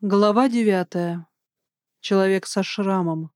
Глава 9. Человек со шрамом.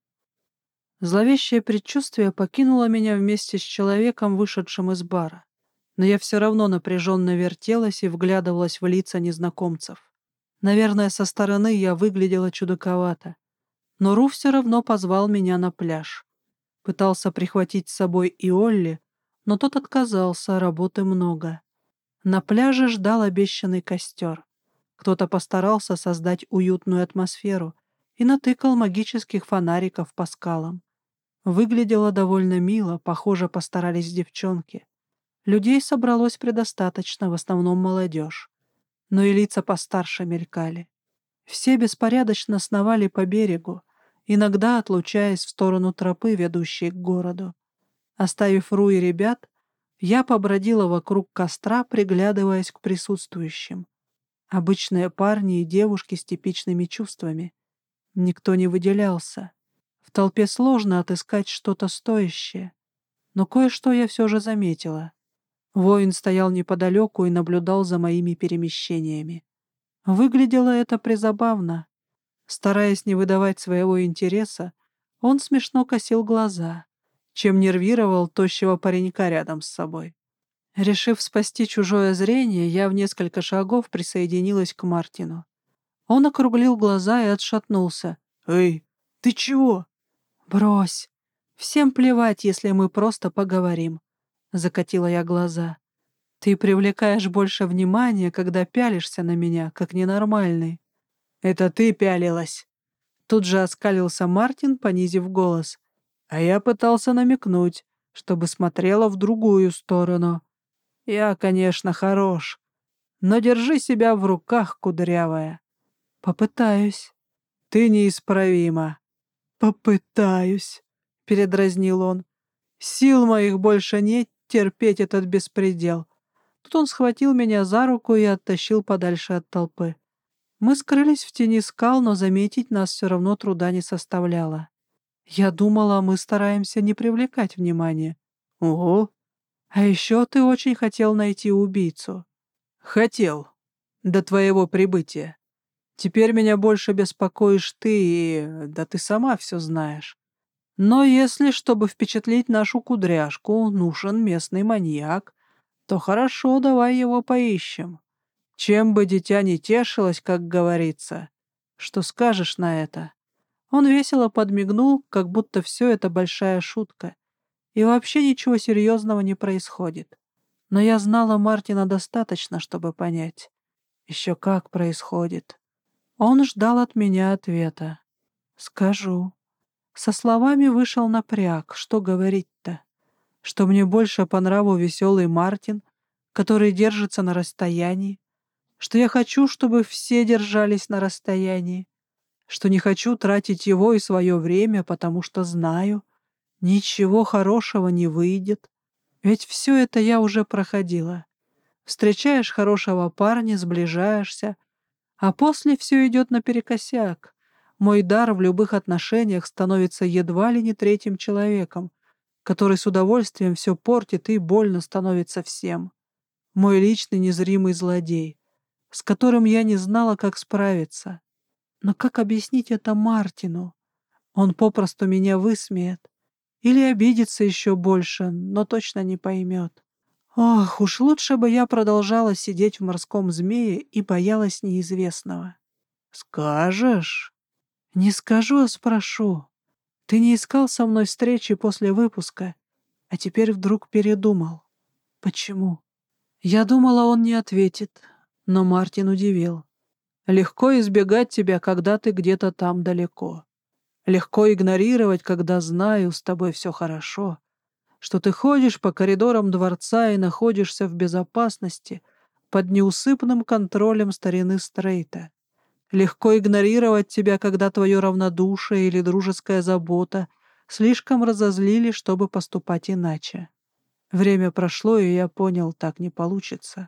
Зловещее предчувствие покинуло меня вместе с человеком, вышедшим из бара. Но я все равно напряженно вертелась и вглядывалась в лица незнакомцев. Наверное, со стороны я выглядела чудаковато. Но Ру все равно позвал меня на пляж. Пытался прихватить с собой и Олли, но тот отказался, работы много. На пляже ждал обещанный костер. Кто-то постарался создать уютную атмосферу и натыкал магических фонариков по скалам. Выглядело довольно мило, похоже, постарались девчонки. Людей собралось предостаточно, в основном молодежь. Но и лица постарше мелькали. Все беспорядочно сновали по берегу, иногда отлучаясь в сторону тропы, ведущей к городу. Оставив Ру и ребят, я побродила вокруг костра, приглядываясь к присутствующим. Обычные парни и девушки с типичными чувствами. Никто не выделялся. В толпе сложно отыскать что-то стоящее. Но кое-что я все же заметила. Воин стоял неподалеку и наблюдал за моими перемещениями. Выглядело это призабавно. Стараясь не выдавать своего интереса, он смешно косил глаза, чем нервировал тощего паренька рядом с собой. Решив спасти чужое зрение, я в несколько шагов присоединилась к Мартину. Он округлил глаза и отшатнулся. «Эй, ты чего?» «Брось. Всем плевать, если мы просто поговорим», — закатила я глаза. «Ты привлекаешь больше внимания, когда пялишься на меня, как ненормальный». «Это ты пялилась!» Тут же оскалился Мартин, понизив голос. «А я пытался намекнуть, чтобы смотрела в другую сторону. Я, конечно, хорош, но держи себя в руках, кудрявая». «Попытаюсь». «Ты неисправима». «Попытаюсь», — передразнил он. «Сил моих больше нет терпеть этот беспредел». Тут он схватил меня за руку и оттащил подальше от толпы. Мы скрылись в тени скал, но заметить нас все равно труда не составляло. Я думала, мы стараемся не привлекать внимания. Ого! А еще ты очень хотел найти убийцу. Хотел. До твоего прибытия. Теперь меня больше беспокоишь ты, и... да ты сама все знаешь. Но если, чтобы впечатлить нашу кудряшку, нужен местный маньяк, то хорошо, давай его поищем. Чем бы дитя не тешилось, как говорится. Что скажешь на это?» Он весело подмигнул, как будто все это большая шутка, и вообще ничего серьезного не происходит. Но я знала Мартина достаточно, чтобы понять. Еще как происходит. Он ждал от меня ответа. «Скажу». Со словами вышел напряг. Что говорить-то? Что мне больше по нраву веселый Мартин, который держится на расстоянии? Что я хочу, чтобы все держались на расстоянии? Что не хочу тратить его и свое время, потому что знаю, ничего хорошего не выйдет? Ведь все это я уже проходила. Встречаешь хорошего парня, сближаешься, а после все идет наперекосяк. Мой дар в любых отношениях становится едва ли не третьим человеком, который с удовольствием все портит и больно становится всем. Мой личный незримый злодей, с которым я не знала, как справиться. Но как объяснить это Мартину? Он попросту меня высмеет. Или обидится еще больше, но точно не поймет. Ох, уж лучше бы я продолжала сидеть в морском змее и боялась неизвестного. «Скажешь?» «Не скажу, а спрошу. Ты не искал со мной встречи после выпуска, а теперь вдруг передумал. Почему?» Я думала, он не ответит, но Мартин удивил. «Легко избегать тебя, когда ты где-то там далеко. Легко игнорировать, когда знаю, с тобой все хорошо, что ты ходишь по коридорам дворца и находишься в безопасности под неусыпным контролем старины Стрейта. Легко игнорировать тебя, когда твое равнодушие или дружеская забота слишком разозлили, чтобы поступать иначе. Время прошло, и я понял, так не получится.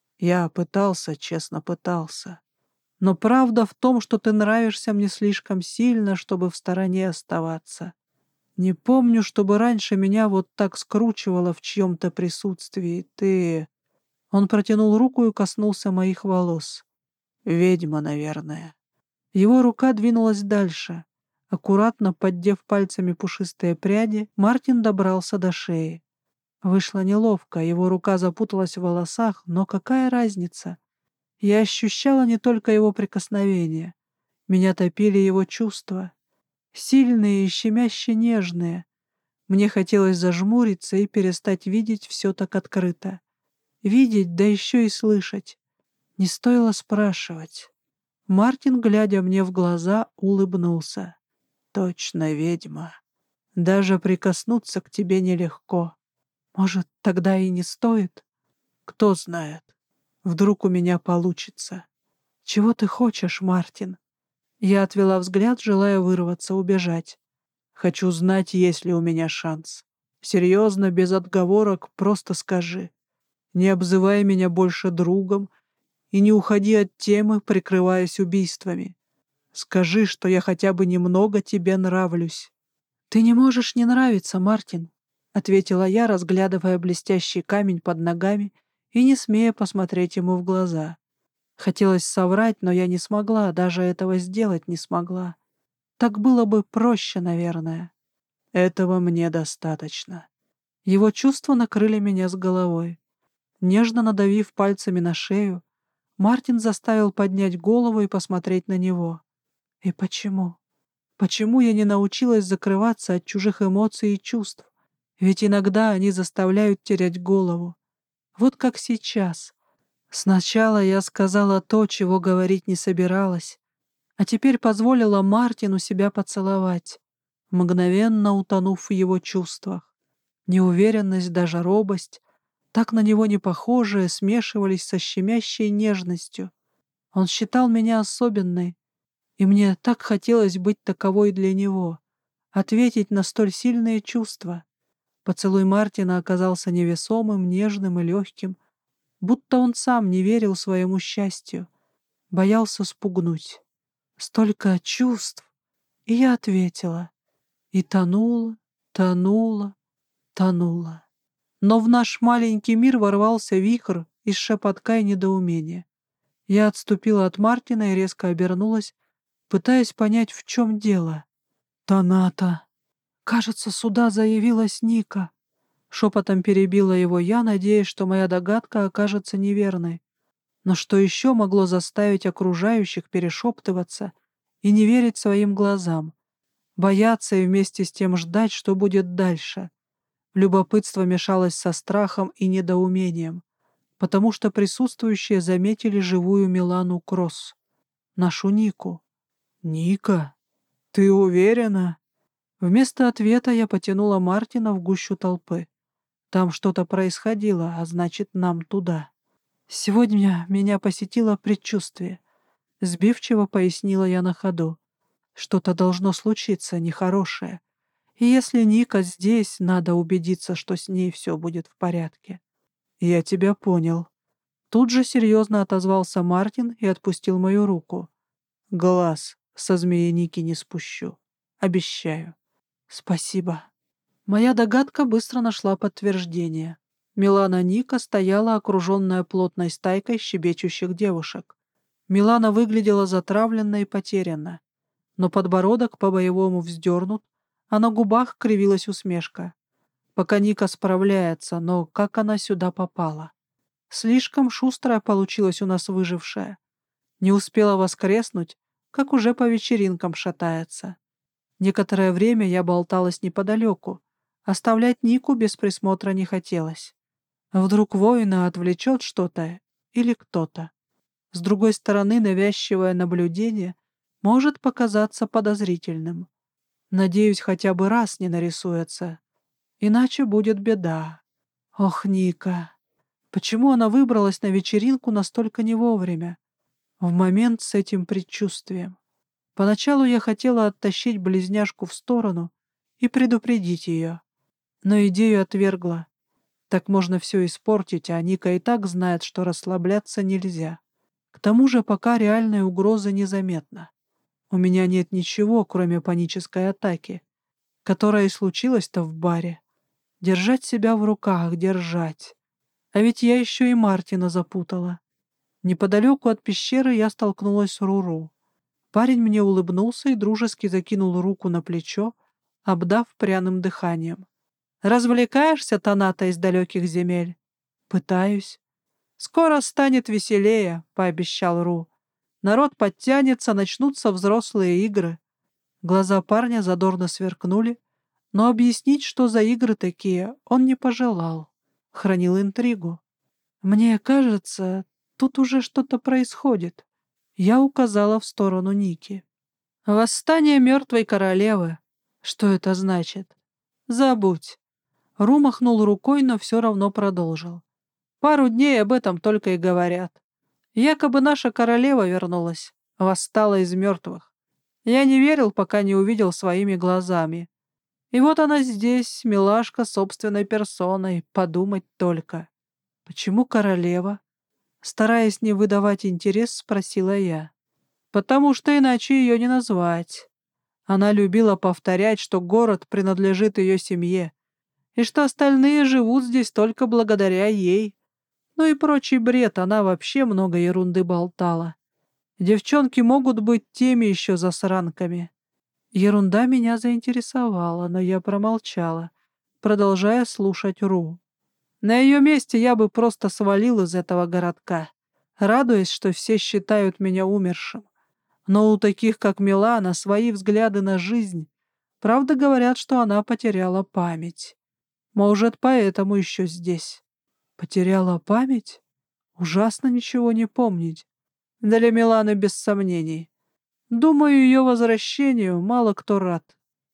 Я пытался, честно пытался. Но правда в том, что ты нравишься мне слишком сильно, чтобы в стороне оставаться. Не помню, чтобы раньше меня вот так скручивало в чьем-то присутствии. Ты...» Он протянул руку и коснулся моих волос. «Ведьма, наверное. Его рука двинулась дальше. Аккуратно поддев пальцами пушистые пряди, Мартин добрался до шеи. Вышло неловко, его рука запуталась в волосах, но какая разница? Я ощущала не только его прикосновение. Меня топили его чувства. Сильные и щемяще нежные. Мне хотелось зажмуриться и перестать видеть все так открыто. Видеть, да еще и слышать. Не стоило спрашивать. Мартин, глядя мне в глаза, улыбнулся. «Точно ведьма. Даже прикоснуться к тебе нелегко. Может, тогда и не стоит? Кто знает. Вдруг у меня получится. Чего ты хочешь, Мартин?» Я отвела взгляд, желая вырваться, убежать. «Хочу знать, есть ли у меня шанс. Серьезно, без отговорок, просто скажи. Не обзывай меня больше другом и не уходи от темы, прикрываясь убийствами. Скажи, что я хотя бы немного тебе нравлюсь». «Ты не можешь не нравиться, Мартин», — ответила я, разглядывая блестящий камень под ногами и не смея посмотреть ему в глаза. Хотелось соврать, но я не смогла, даже этого сделать не смогла. Так было бы проще, наверное. Этого мне достаточно. Его чувства накрыли меня с головой. Нежно надавив пальцами на шею, Мартин заставил поднять голову и посмотреть на него. И почему? Почему я не научилась закрываться от чужих эмоций и чувств? Ведь иногда они заставляют терять голову. Вот как сейчас. Сначала я сказала то, чего говорить не собиралась, а теперь позволила Мартину себя поцеловать, мгновенно утонув в его чувствах. Неуверенность, даже робость, так на него не похожие, смешивались со щемящей нежностью. Он считал меня особенной, и мне так хотелось быть таковой для него, ответить на столь сильные чувства. Поцелуй Мартина оказался невесомым, нежным и легким, будто он сам не верил своему счастью, боялся спугнуть. Столько чувств, и я ответила. И тонула, тонула, тонула. Но в наш маленький мир ворвался вихрь из шепотка и недоумения. Я отступила от Мартина и резко обернулась, пытаясь понять, в чем дело. «Таната! Кажется, сюда заявилась Ника!» Шепотом перебила его я, надеясь, что моя догадка окажется неверной. Но что еще могло заставить окружающих перешептываться и не верить своим глазам, бояться и вместе с тем ждать, что будет дальше? Любопытство мешалось со страхом и недоумением, потому что присутствующие заметили живую Милану Кросс, нашу Нику. «Ника, ты уверена?» Вместо ответа я потянула Мартина в гущу толпы. Там что-то происходило, а значит, нам туда. Сегодня меня посетило предчувствие. Сбивчиво пояснила я на ходу. Что-то должно случиться нехорошее. И если Ника здесь, надо убедиться, что с ней все будет в порядке. Я тебя понял. Тут же серьезно отозвался Мартин и отпустил мою руку. Глаз со змеи Ники не спущу. Обещаю. Спасибо. Моя догадка быстро нашла подтверждение. Милана Ника стояла, окруженная плотной стайкой щебечущих девушек. Милана выглядела затравленно и потерянно, но подбородок по-боевому вздернут, а на губах кривилась усмешка. Пока Ника справляется, но как она сюда попала? Слишком шустрая получилась у нас выжившая. Не успела воскреснуть, как уже по вечеринкам шатается. Некоторое время я болталась неподалеку. Оставлять Нику без присмотра не хотелось. Вдруг воина отвлечет что-то или кто-то. С другой стороны, навязчивое наблюдение может показаться подозрительным. Надеюсь, хотя бы раз не нарисуется. Иначе будет беда. Ох, Ника, почему она выбралась на вечеринку настолько не вовремя? В момент с этим предчувствием. Поначалу я хотела оттащить близняшку в сторону и предупредить ее, но идею отвергла. Так можно все испортить, а Ника и так знает, что расслабляться нельзя. К тому же пока реальной угрозы незаметно. У меня нет ничего, кроме панической атаки, которая и случилась-то в баре. Держать себя в руках, держать. А ведь я еще и Мартина запутала. Неподалеку от пещеры я столкнулась с Руру. Парень мне улыбнулся и дружески закинул руку на плечо, обдав пряным дыханием. «Развлекаешься, Таната, из далеких земель?» «Пытаюсь». «Скоро станет веселее», — пообещал Ру. «Народ подтянется, начнутся взрослые игры». Глаза парня задорно сверкнули, но объяснить, что за игры такие, он не пожелал. Хранил интригу. «Мне кажется, тут уже что-то происходит». Я указала в сторону Ники. «Восстание мертвой королевы». Что это значит? «Забудь». Ру махнул рукой, но все равно продолжил. «Пару дней об этом только и говорят. Якобы наша королева вернулась, восстала из мертвых. Я не верил, пока не увидел своими глазами. И вот она здесь, милашка собственной персоной, подумать только». «Почему королева?» Стараясь не выдавать интерес, спросила я. «Потому что иначе ее не назвать». Она любила повторять, что город принадлежит ее семье, и что остальные живут здесь только благодаря ей. Ну и прочий бред, она вообще много ерунды болтала. Девчонки могут быть теми еще засранками. Ерунда меня заинтересовала, но я промолчала, продолжая слушать Ру. На ее месте я бы просто свалил из этого городка, радуясь, что все считают меня умершим. Но у таких, как Милана, свои взгляды на жизнь. Правда, говорят, что она потеряла память. Может, поэтому еще здесь. Потеряла память? Ужасно ничего не помнить. Для Миланы без сомнений. Думаю, ее возвращению мало кто рад.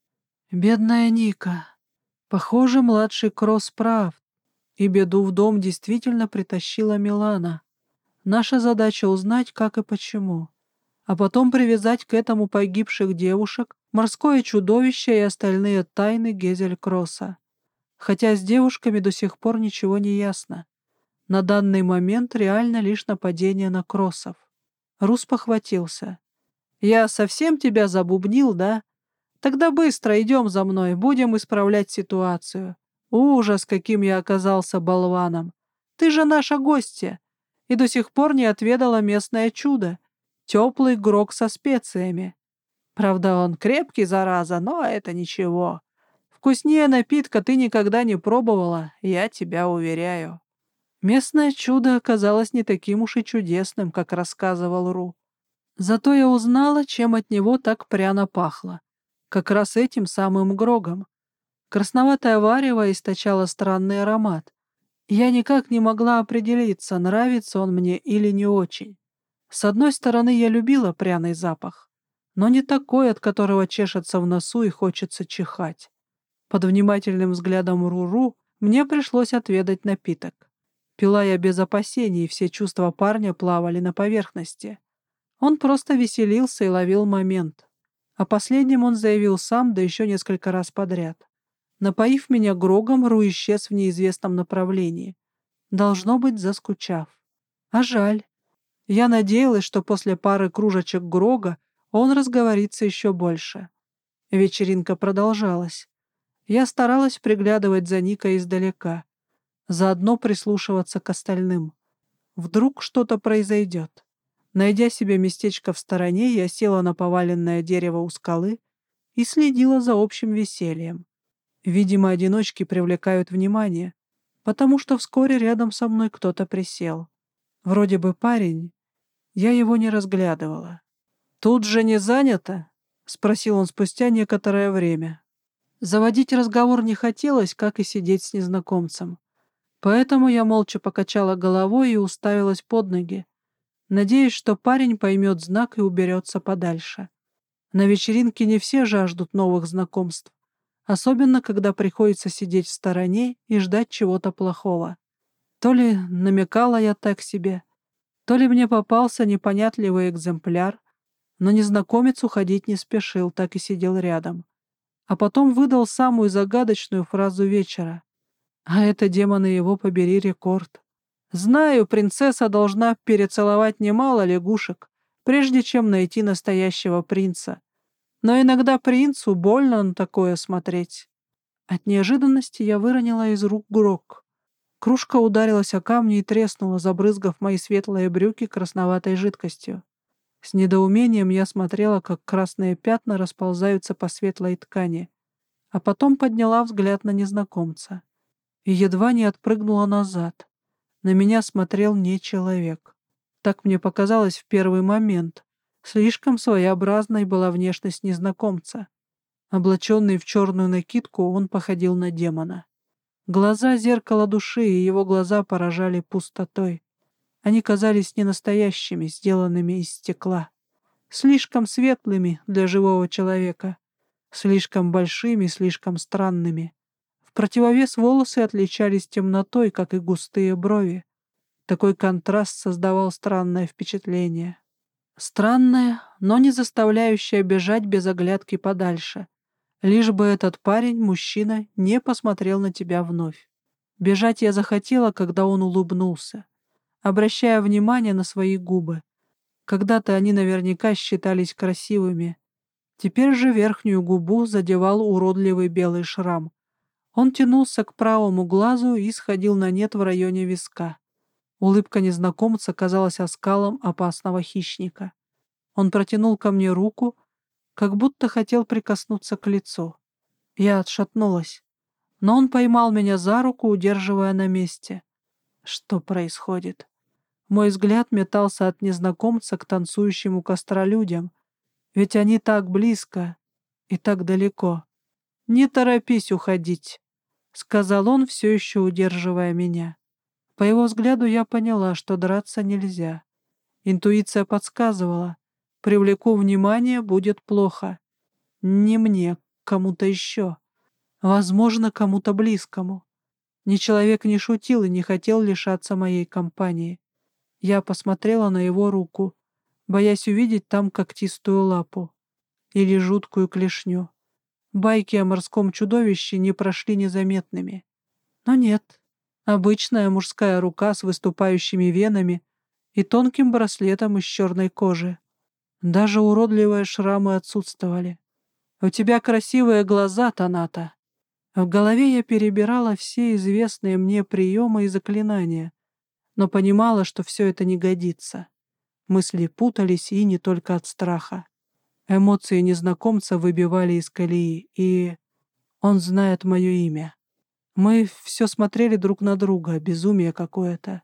Бедная Ника. Похоже, младший Кросс прав. И беду в дом действительно притащила Милана. Наша задача узнать, как и почему. А потом привязать к этому погибших девушек, морское чудовище и остальные тайны Гезель-Кросса. Хотя с девушками до сих пор ничего не ясно. На данный момент реально лишь нападение на Кроссов. Рус похватился. «Я совсем тебя забубнил, да? Тогда быстро идем за мной, будем исправлять ситуацию. Ужас, каким я оказался болваном. Ты же наша гостья, и до сих пор не отведала местное чудо — теплый грог со специями. Правда, он крепкий, зараза, но это ничего. Вкуснее напитка ты никогда не пробовала, я тебя уверяю». Местное чудо оказалось не таким уж и чудесным, как рассказывал Ру. Зато я узнала, чем от него так пряно пахло. Как раз этим самым грогом. Красноватое варево источало странный аромат. Я никак не могла определиться, нравится он мне или не очень. С одной стороны, я любила пряный запах, но не такой, от которого чешется в носу и хочется чихать. Под внимательным взглядом Руру мне пришлось отведать напиток. Пила я без опасений, и все чувства парня плавали на поверхности. Он просто веселился и ловил момент. О последнем он заявил сам, да еще несколько раз подряд. Напоив меня грогом, Ру исчез в неизвестном направлении. Должно быть, заскучав. А жаль. Я надеялась, что после пары кружечек грога он разговорится еще больше. Вечеринка продолжалась. Я старалась приглядывать за Никой издалека, заодно прислушиваться к остальным. Вдруг что-то произойдет. Найдя себе местечко в стороне, я села на поваленное дерево у скалы и следила за общим весельем. Видимо, одиночки привлекают внимание, потому что вскоре рядом со мной кто-то присел. Вроде бы парень, я его не разглядывала. «Тут же не занято?» — спросил он спустя некоторое время. Заводить разговор не хотелось, как и сидеть с незнакомцем. Поэтому я молча покачала головой и уставилась под ноги, надеясь, что парень поймет знак и уберется подальше. На вечеринке не все жаждут новых знакомств, особенно когда приходится сидеть в стороне и ждать чего-то плохого. То ли намекала я так себе, то ли мне попался непонятливый экземпляр, но незнакомец уходить не спешил, так и сидел рядом. А потом выдал самую загадочную фразу вечера. А это, демоны его побери, рекорд. Знаю, принцесса должна перецеловать немало лягушек, прежде чем найти настоящего принца. Но иногда принцу больно на такое смотреть. От неожиданности я выронила из рук грог. Кружка ударилась о камни и треснула, забрызгав мои светлые брюки красноватой жидкостью. С недоумением я смотрела, как красные пятна расползаются по светлой ткани, а потом подняла взгляд на незнакомца и едва не отпрыгнула назад. На меня смотрел не человек. Так мне показалось в первый момент. Слишком своеобразной была внешность незнакомца. Облаченный в черную накидку, он походил на демона. Глаза — зеркало души, и его глаза поражали пустотой. Они казались ненастоящими, сделанными из стекла. Слишком светлыми для живого человека. Слишком большими, слишком странными. В противовес волосы отличались темнотой, как и густые брови. Такой контраст создавал странное впечатление. Странное, но не заставляющее бежать без оглядки подальше. Лишь бы этот парень, мужчина, не посмотрел на тебя вновь. Бежать я захотела, когда он улыбнулся, обращая внимание на свои губы. Когда-то они наверняка считались красивыми. Теперь же верхнюю губу задевал уродливый белый шрам. Он тянулся к правому глазу и сходил на нет в районе виска. Улыбка незнакомца казалась оскалом опасного хищника. Он протянул ко мне руку, как будто хотел прикоснуться к лицу. Я отшатнулась, но он поймал меня за руку, удерживая на месте. Что происходит? Мой взгляд метался от незнакомца к танцующим у костра людям, ведь они так близко и так далеко. «Не торопись уходить», — сказал он, все еще удерживая меня. По его взгляду я поняла, что драться нельзя. Интуиция подсказывала: привлеку внимание, будет плохо. Не мне, кому-то еще. Возможно, кому-то близкому. Ни человек не шутил и не хотел лишаться моей компании. Я посмотрела на его руку, боясь увидеть там когтистую лапу или жуткую клешню. Байки о морском чудовище не прошли незаметными. Но нет. Обычная мужская рука с выступающими венами и тонким браслетом из черной кожи. Даже уродливые шрамы отсутствовали. «У тебя красивые глаза, Таната». В голове я перебирала все известные мне приемы и заклинания, но понимала, что все это не годится. Мысли путались, и не только от страха. Эмоции незнакомца выбивали из колеи, и он знает мое имя. Мы все смотрели друг на друга, безумие какое-то.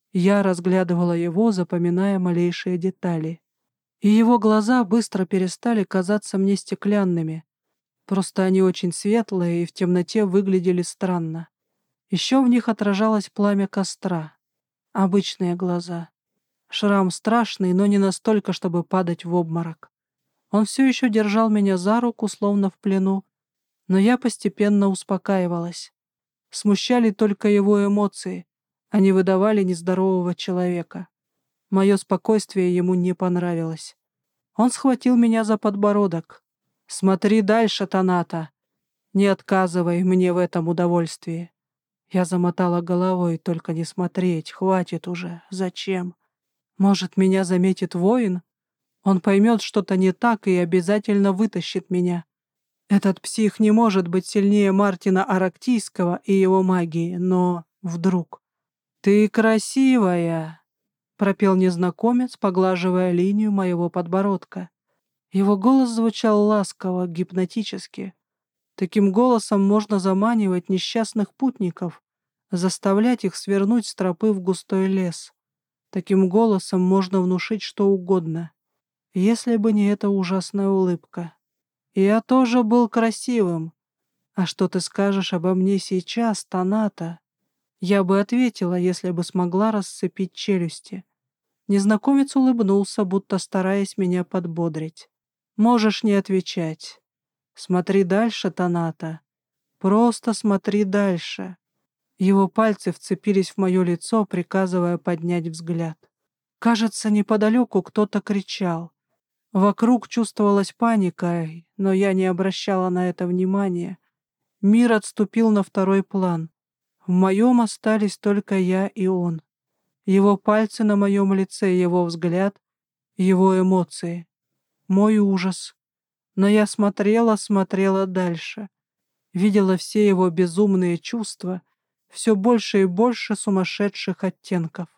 Я разглядывала его, запоминая малейшие детали. И его глаза быстро перестали казаться мне стеклянными. Просто они очень светлые и в темноте выглядели странно. Еще в них отражалось пламя костра. Обычные глаза. Шрам страшный, но не настолько, чтобы падать в обморок. Он все еще держал меня за руку, словно в плену, но я постепенно успокаивалась. Смущали только его эмоции, они выдавали нездорового человека. Мое спокойствие ему не понравилось. Он схватил меня за подбородок. «Смотри дальше, Таната! Не отказывай мне в этом удовольствии!» Я замотала головой: «Только не смотреть, хватит уже, зачем? Может, меня заметит воин? Он поймет что-то не так и обязательно вытащит меня. Этот псих не может быть сильнее Мартина Арактийского и его магии, но вдруг...» «Ты красивая!» — пропел незнакомец, поглаживая линию моего подбородка. Его голос звучал ласково, гипнотически. Таким голосом можно заманивать несчастных путников, заставлять их свернуть с тропы в густой лес. Таким голосом можно внушить что угодно, если бы не эта ужасная улыбка. «Я тоже был красивым. А что ты скажешь обо мне сейчас, Таната?» Я бы ответила, если бы смогла расцепить челюсти. Незнакомец улыбнулся, будто стараясь меня подбодрить. «Можешь не отвечать. Смотри дальше, Таната. Просто смотри дальше». Его пальцы вцепились в мое лицо, приказывая поднять взгляд. Кажется, неподалеку кто-то кричал. Вокруг чувствовалась паника, но я не обращала на это внимания. Мир отступил на второй план. В моем остались только я и он. Его пальцы на моем лице, его взгляд, его эмоции. Мой ужас. Но я смотрела дальше. Видела все его безумные чувства, все больше и больше сумасшедших оттенков.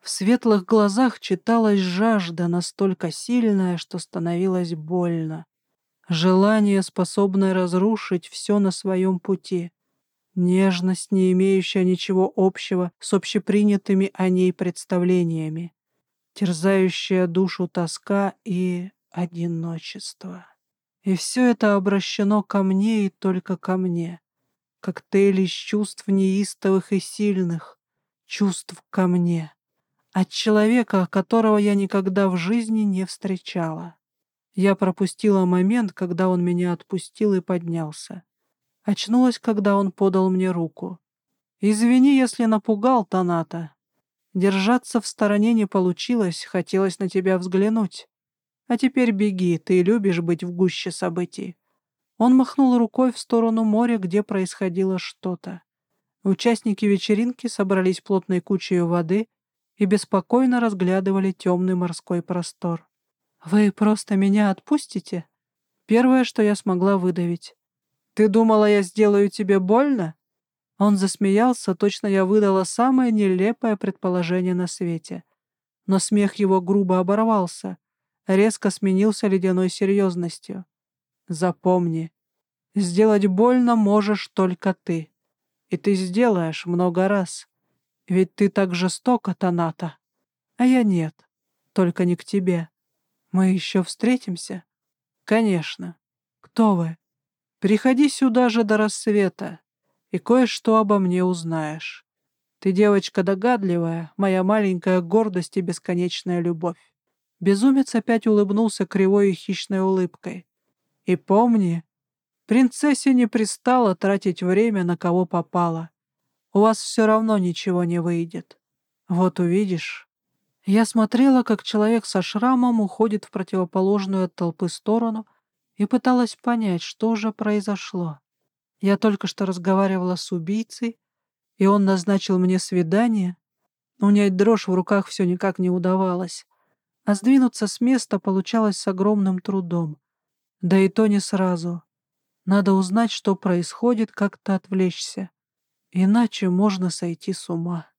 В светлых глазах читалась жажда, настолько сильная, что становилось больно. Желание, способное разрушить все на своем пути. Нежность, не имеющая ничего общего с общепринятыми о ней представлениями. Терзающая душу тоска и одиночество. И все это обращено ко мне и только ко мне. Коктейль из чувств неистовых и сильных. Чувств ко мне. От человека, которого я никогда в жизни не встречала. Я пропустила момент, когда он меня отпустил и поднялся. Очнулась, когда он подал мне руку. «Извини, если напугал, Таната. Держаться в стороне не получилось, хотелось на тебя взглянуть. А теперь беги, ты любишь быть в гуще событий». Он махнул рукой в сторону моря, где происходило что-то. Участники вечеринки собрались плотной кучей у воды и беспокойно разглядывали темный морской простор. «Вы просто меня отпустите?» Первое, что я смогла выдавить. «Ты думала, я сделаю тебе больно?» Он засмеялся, точно я выдала самое нелепое предположение на свете. Но смех его грубо оборвался, резко сменился ледяной серьезностью. «Запомни, сделать больно можешь только ты. И ты сделаешь много раз. Ведь ты так жестока, Таната. А я нет, только не к тебе. Мы еще встретимся?» «Конечно. Кто вы?» «Приходи сюда же до рассвета, и кое-что обо мне узнаешь. Ты девочка догадливая, моя маленькая гордость и бесконечная любовь». Безумец опять улыбнулся кривой и хищной улыбкой. «И помни, принцессе не пристало тратить время на кого попало. У вас все равно ничего не выйдет. Вот увидишь». Я смотрела, как человек со шрамом уходит в противоположную от толпы сторону, и пыталась понять, что же произошло. Я только что разговаривала с убийцей, и он назначил мне свидание. Унять дрожь в руках все никак не удавалось, а сдвинуться с места получалось с огромным трудом. Да и то не сразу. Надо узнать, что происходит, как-то отвлечься. Иначе можно сойти с ума.